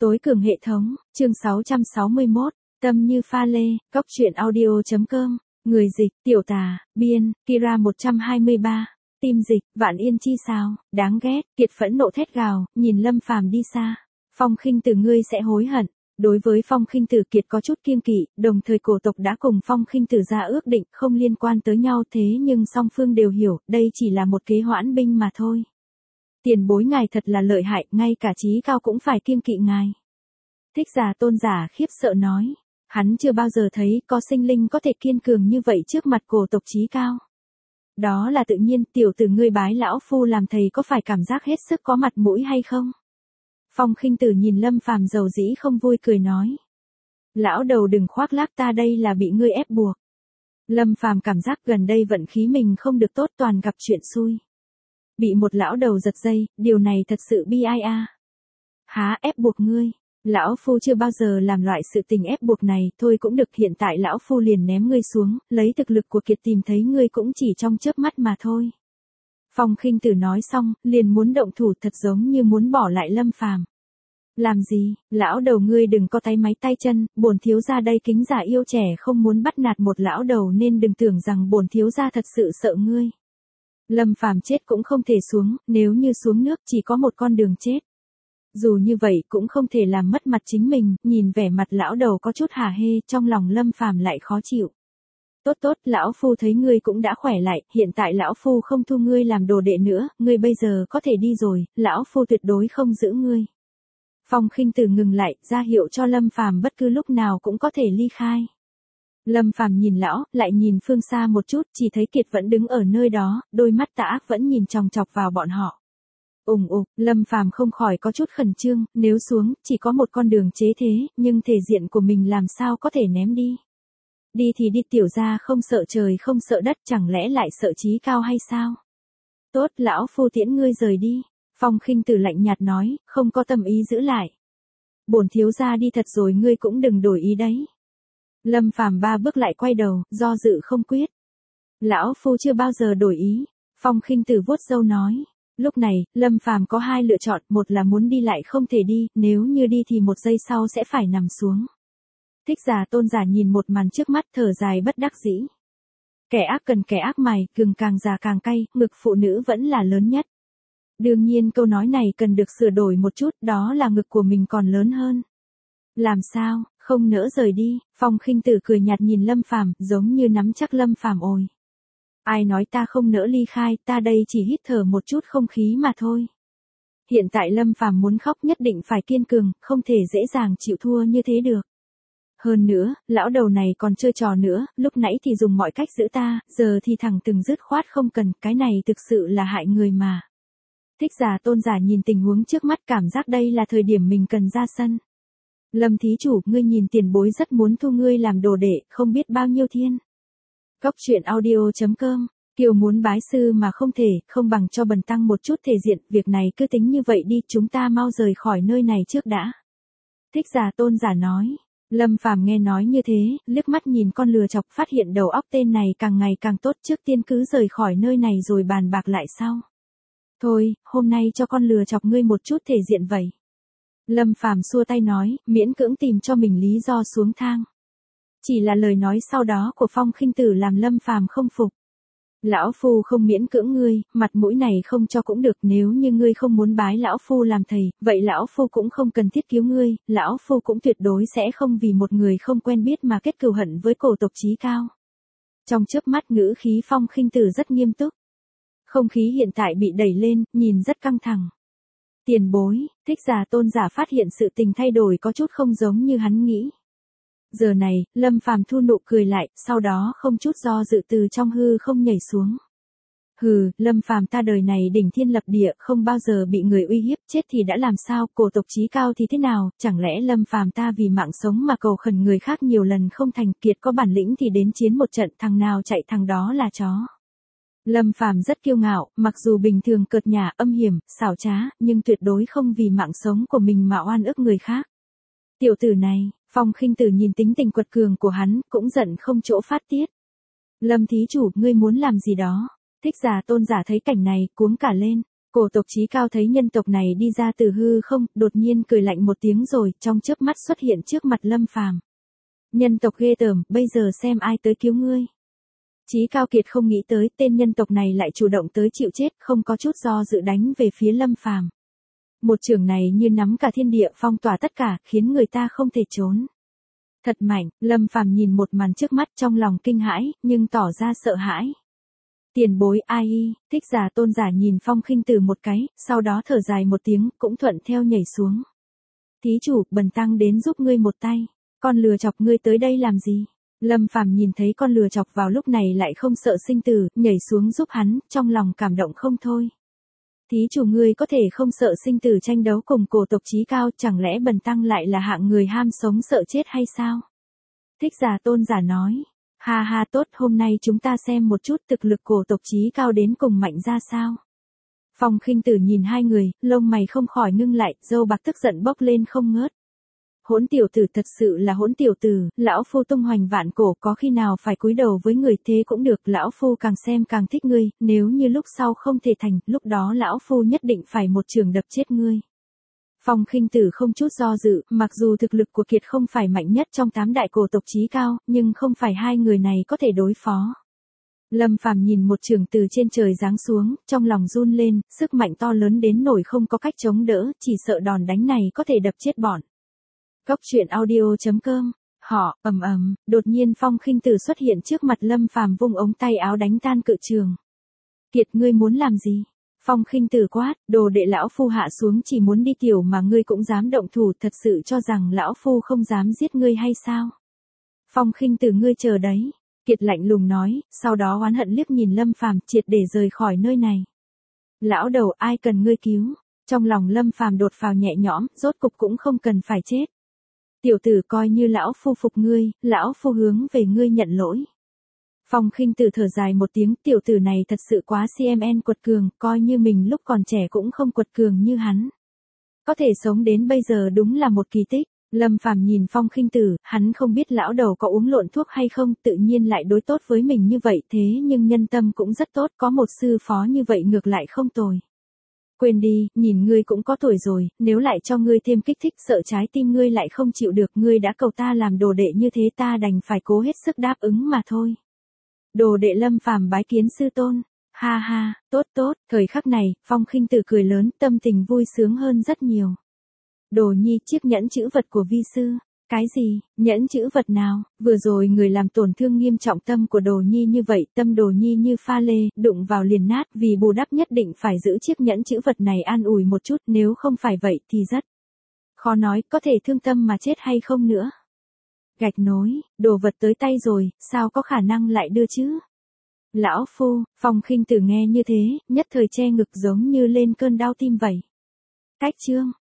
Tối cường hệ thống, chương 661, tâm như pha lê, cóc truyện audio.com, người dịch, tiểu tà, biên, Kira 123, tim dịch, Vạn Yên chi sao, đáng ghét, Kiệt phẫn nộ thét gào, nhìn Lâm Phàm đi xa. Phong Khinh Tử ngươi sẽ hối hận. Đối với Phong Khinh Tử Kiệt có chút kiêng kỵ, đồng thời cổ tộc đã cùng Phong Khinh Tử ra ước định không liên quan tới nhau thế nhưng song phương đều hiểu, đây chỉ là một kế hoãn binh mà thôi. Tiền bối ngài thật là lợi hại, ngay cả Chí Cao cũng phải kiêng kỵ ngài. Thích Giả Tôn giả khiếp sợ nói, hắn chưa bao giờ thấy có sinh linh có thể kiên cường như vậy trước mặt cổ tộc Chí Cao. Đó là tự nhiên, tiểu tử ngươi bái lão phu làm thầy có phải cảm giác hết sức có mặt mũi hay không? Phong Khinh Tử nhìn Lâm Phàm dầu dĩ không vui cười nói. Lão đầu đừng khoác lác, ta đây là bị ngươi ép buộc. Lâm Phàm cảm giác gần đây vận khí mình không được tốt, toàn gặp chuyện xui. Bị một lão đầu giật dây, điều này thật sự bi ai a. Há ép buộc ngươi? Lão phu chưa bao giờ làm loại sự tình ép buộc này, thôi cũng được, hiện tại lão phu liền ném ngươi xuống, lấy thực lực của Kiệt tìm thấy ngươi cũng chỉ trong chớp mắt mà thôi. Phong Khinh Tử nói xong, liền muốn động thủ, thật giống như muốn bỏ lại Lâm Phàm. Làm gì, lão đầu ngươi đừng có tay máy tay chân, bổn thiếu gia đây kính già yêu trẻ không muốn bắt nạt một lão đầu nên đừng tưởng rằng bổn thiếu gia thật sự sợ ngươi. Lâm Phàm chết cũng không thể xuống, nếu như xuống nước chỉ có một con đường chết. Dù như vậy cũng không thể làm mất mặt chính mình, nhìn vẻ mặt lão đầu có chút hả hê, trong lòng Lâm Phàm lại khó chịu. Tốt tốt, lão phu thấy ngươi cũng đã khỏe lại, hiện tại lão phu không thu ngươi làm đồ đệ nữa, ngươi bây giờ có thể đi rồi, lão phu tuyệt đối không giữ ngươi. Phong Khinh Tử ngừng lại, ra hiệu cho Lâm Phàm bất cứ lúc nào cũng có thể ly khai. Lâm Phàm nhìn lão, lại nhìn phương xa một chút, chỉ thấy Kiệt vẫn đứng ở nơi đó, đôi mắt tà ác vẫn nhìn chòng chọc vào bọn họ. Lâm Phàm không khỏi có chút khẩn trương, nếu xuống, chỉ có một con đường chế thế, nhưng thể diện của mình làm sao có thể ném đi. Đi thì đi, tiểu gia không sợ trời không sợ đất, chẳng lẽ lại sợ Chí Cao hay sao? Tốt, lão phu tiễn ngươi rời đi. Phong Khinh Tử lạnh nhạt nói, không có tâm ý giữ lại. Bổn thiếu gia đi thật rồi, ngươi cũng đừng đổi ý đấy. Lâm Phàm ba bước lại quay đầu, do dự không quyết. Lão phu chưa bao giờ đổi ý. Phong Khinh Tử vuốt râu nói. Lúc này, Lâm Phàm có hai lựa chọn, một là muốn đi lại không thể đi, nếu như đi thì một giây sau sẽ phải nằm xuống. Thích Giả Tôn giả nhìn một màn trước mắt thở dài bất đắc dĩ. Kẻ ác cần kẻ ác mày, gừng càng già càng cay, ngực phụ nữ vẫn là lớn nhất. Đương nhiên câu nói này cần được sửa đổi một chút, đó là ngực của mình còn lớn hơn. Làm sao, không nỡ rời đi, Phong Khinh Tử cười nhạt nhìn Lâm Phàm, giống như nắm chắc Lâm Phàm ôi. Ai nói ta không nỡ ly khai, ta đây chỉ hít thở một chút không khí mà thôi. Hiện tại Lâm Phàm muốn khóc nhất định phải kiên cường, không thể dễ dàng chịu thua như thế được. Hơn nữa, lão đầu này còn chơi trò nữa, lúc nãy thì dùng mọi cách giữ ta, giờ thì thẳng từng dứt khoát không cần, cái này thực sự là hại người mà. Thích Giả Tôn giả nhìn tình huống trước mắt, cảm giác đây là thời điểm mình cần ra sân. Lâm thí chủ, ngươi nhìn tiền bối rất muốn thu ngươi làm đồ đệ, không biết bao nhiêu thiên. Cóc truyện audio.com, Kiều muốn bái sư mà không thể, không bằng cho bần tăng một chút thể diện, việc này cứ tính như vậy đi, chúng ta mau rời khỏi nơi này trước đã. Thích Giả Tôn giả nói. Lâm Phàm nghe nói như thế, liếc mắt nhìn con lừa chọc, phát hiện đầu óc tên này càng ngày càng tốt, trước tiên cứ rời khỏi nơi này rồi bàn bạc lại sau. Thôi, hôm nay cho con lừa chọc ngươi một chút thể diện vậy. Lâm Phàm xua tay nói, miễn cưỡng tìm cho mình lý do xuống thang. Chỉ là lời nói sau đó của Phong Khinh Tử làm Lâm Phàm không phục. Lão phu không miễn cưỡng ngươi, mặt mũi này không cho cũng được, nếu như ngươi không muốn bái lão phu làm thầy, vậy lão phu cũng không cần thiết cứu ngươi, lão phu cũng tuyệt đối sẽ không vì một người không quen biết mà kết cừu hận với cổ tộc Chí Cao. Trong chớp mắt ngữ khí Phong Khinh Tử rất nghiêm túc. Không khí hiện tại bị đẩy lên, nhìn rất căng thẳng. Tiền bối, Thích Giả Tôn giả phát hiện sự tình thay đổi có chút không giống như hắn nghĩ. Giờ này, Lâm Phàm thu nụ cười lại, sau đó không chút do dự từ trong hư không nhảy xuống. Hừ, Lâm Phàm ta đời này đỉnh thiên lập địa, không bao giờ bị người uy hiếp, chết thì đã làm sao, cổ tộc Chí Cao thì thế nào, chẳng lẽ Lâm Phàm ta vì mạng sống mà cầu khẩn người khác nhiều lần không thành, Kiệt có bản lĩnh thì đến chiến một trận, thằng nào chạy thằng đó là chó. Lâm Phàm rất kiêu ngạo, mặc dù bình thường cợt nhả, âm hiểm, xảo trá, nhưng tuyệt đối không vì mạng sống của mình mà oan ức người khác. Tiểu tử này, Phong Khinh Tử nhìn tính tình quật cường của hắn, cũng giận không chỗ phát tiết. Lâm thí chủ, ngươi muốn làm gì đó? Thích Giả Tôn giả thấy cảnh này, cuống cả lên. Cổ tộc Chí Cao thấy nhân tộc này đi ra từ hư không, đột nhiên cười lạnh một tiếng rồi, trong chớp mắt xuất hiện trước mặt Lâm Phàm. Nhân tộc ghê tởm, bây giờ xem ai tới cứu ngươi. Chí Cao Kiệt không nghĩ tới tên nhân tộc này lại chủ động tới chịu chết, không có chút do dự đánh về phía Lâm Phàm. Một chưởng này như nắm cả thiên địa phong tỏa tất cả, khiến người ta không thể trốn. Thật mạnh, Lâm Phàm nhìn một màn trước mắt trong lòng kinh hãi, nhưng tỏ ra sợ hãi. Tiền bối ai y, Thích Giả Tôn giả nhìn Phong Khinh Tử một cái, sau đó thở dài một tiếng, cũng thuận theo nhảy xuống. Thí chủ, bần tăng đến giúp ngươi một tay, con lừa chọc ngươi tới đây làm gì? Lâm Phàm nhìn thấy con lừa chọc vào lúc này lại không sợ sinh tử, nhảy xuống giúp hắn, trong lòng cảm động không thôi. Thí chủ ngươi có thể không sợ sinh tử tranh đấu cùng cổ tộc Chí Cao, chẳng lẽ bần tăng lại là hạng người ham sống sợ chết hay sao? Thích Giả Tôn giả nói. Ha ha tốt, hôm nay chúng ta xem một chút thực lực cổ tộc Chí Cao đến cùng mạnh ra sao. Phong Khinh Tử nhìn hai người, lông mày không khỏi ngưng lại, râu bạc tức giận bốc lên không ngớt. Hỗn tiểu tử, thật sự là hỗn tiểu tử, lão phu tung hoành vạn cổ, có khi nào phải cúi đầu với người thế cũng được, lão phu càng xem càng thích ngươi, nếu như lúc sau không thể thành, lúc đó lão phu nhất định phải một chưởng đập chết ngươi. Phong Khinh Tử không chút do dự, mặc dù thực lực của Kiệt không phải mạnh nhất trong 8 đại cổ tộc Chí Cao, nhưng không phải hai người này có thể đối phó. Lâm Phàm nhìn một chưởng từ trên trời giáng xuống, trong lòng run lên, sức mạnh to lớn đến nỗi không có cách chống đỡ, chỉ sợ đòn đánh này có thể đập chết bọn. Cốc truyện audio.com. Họ, đột nhiên Phong Khinh Tử xuất hiện trước mặt Lâm Phàm vung ống tay áo đánh tan cự trường. Kiệt, ngươi muốn làm gì? Phong Khinh Tử quát, đồ đệ lão phu hạ xuống chỉ muốn đi tiểu mà ngươi cũng dám động thủ, thật sự cho rằng lão phu không dám giết ngươi hay sao? Phong Khinh Tử, ngươi chờ đấy. Kiệt lạnh lùng nói, sau đó oán hận liếc nhìn Lâm Phàm, triệt để rời khỏi nơi này. Lão đầu, ai cần ngươi cứu? Trong lòng Lâm Phàm đột phào nhẹ nhõm, rốt cục cũng không cần phải chết. Tiểu tử, coi như lão phu phục ngươi, lão phu hướng về ngươi nhận lỗi. Phong Khinh Tử thở dài một tiếng, tiểu tử này thật sự quá CMN quật cường, coi như mình lúc còn trẻ cũng không quật cường như hắn. Có thể sống đến bây giờ đúng là một kỳ tích. Lâm Phàm nhìn Phong Khinh Tử, hắn không biết lão đầu có uống lộn thuốc hay không, tự nhiên lại đối tốt với mình như vậy, thế nhưng nhân tâm cũng rất tốt, có một sư phó như vậy ngược lại không tồi. Quên đi, nhìn ngươi cũng có tuổi rồi, nếu lại cho ngươi thêm kích thích, sợ trái tim ngươi lại không chịu được, ngươi đã cầu ta làm đồ đệ như thế, ta đành phải cố hết sức đáp ứng mà thôi. Đồ đệ Lâm Phàm bái kiến sư tôn. Ha ha, tốt tốt, thời khắc này, Phong Khinh Tử cười lớn, tâm tình vui sướng hơn rất nhiều. Đồ nhi, chiếc nhẫn chữ vật của vi sư. Cái gì, nhẫn chữ vật nào? Vừa rồi người làm tổn thương nghiêm trọng tâm của đồ nhi như vậy, tâm đồ nhi như pha lê, đụng vào liền nát, vì bù đắp nhất định phải giữ chiếc nhẫn chữ vật này an ủi một chút, nếu không phải vậy thì rất khó nói, có thể thương tâm mà chết hay không nữa. Gạch nối, đồ vật tới tay rồi, sao có khả năng lại đưa chứ? Lão phu, Phong Khinh Tử nghe như thế, nhất thời che ngực giống như lên cơn đau tim vậy. Cách chương.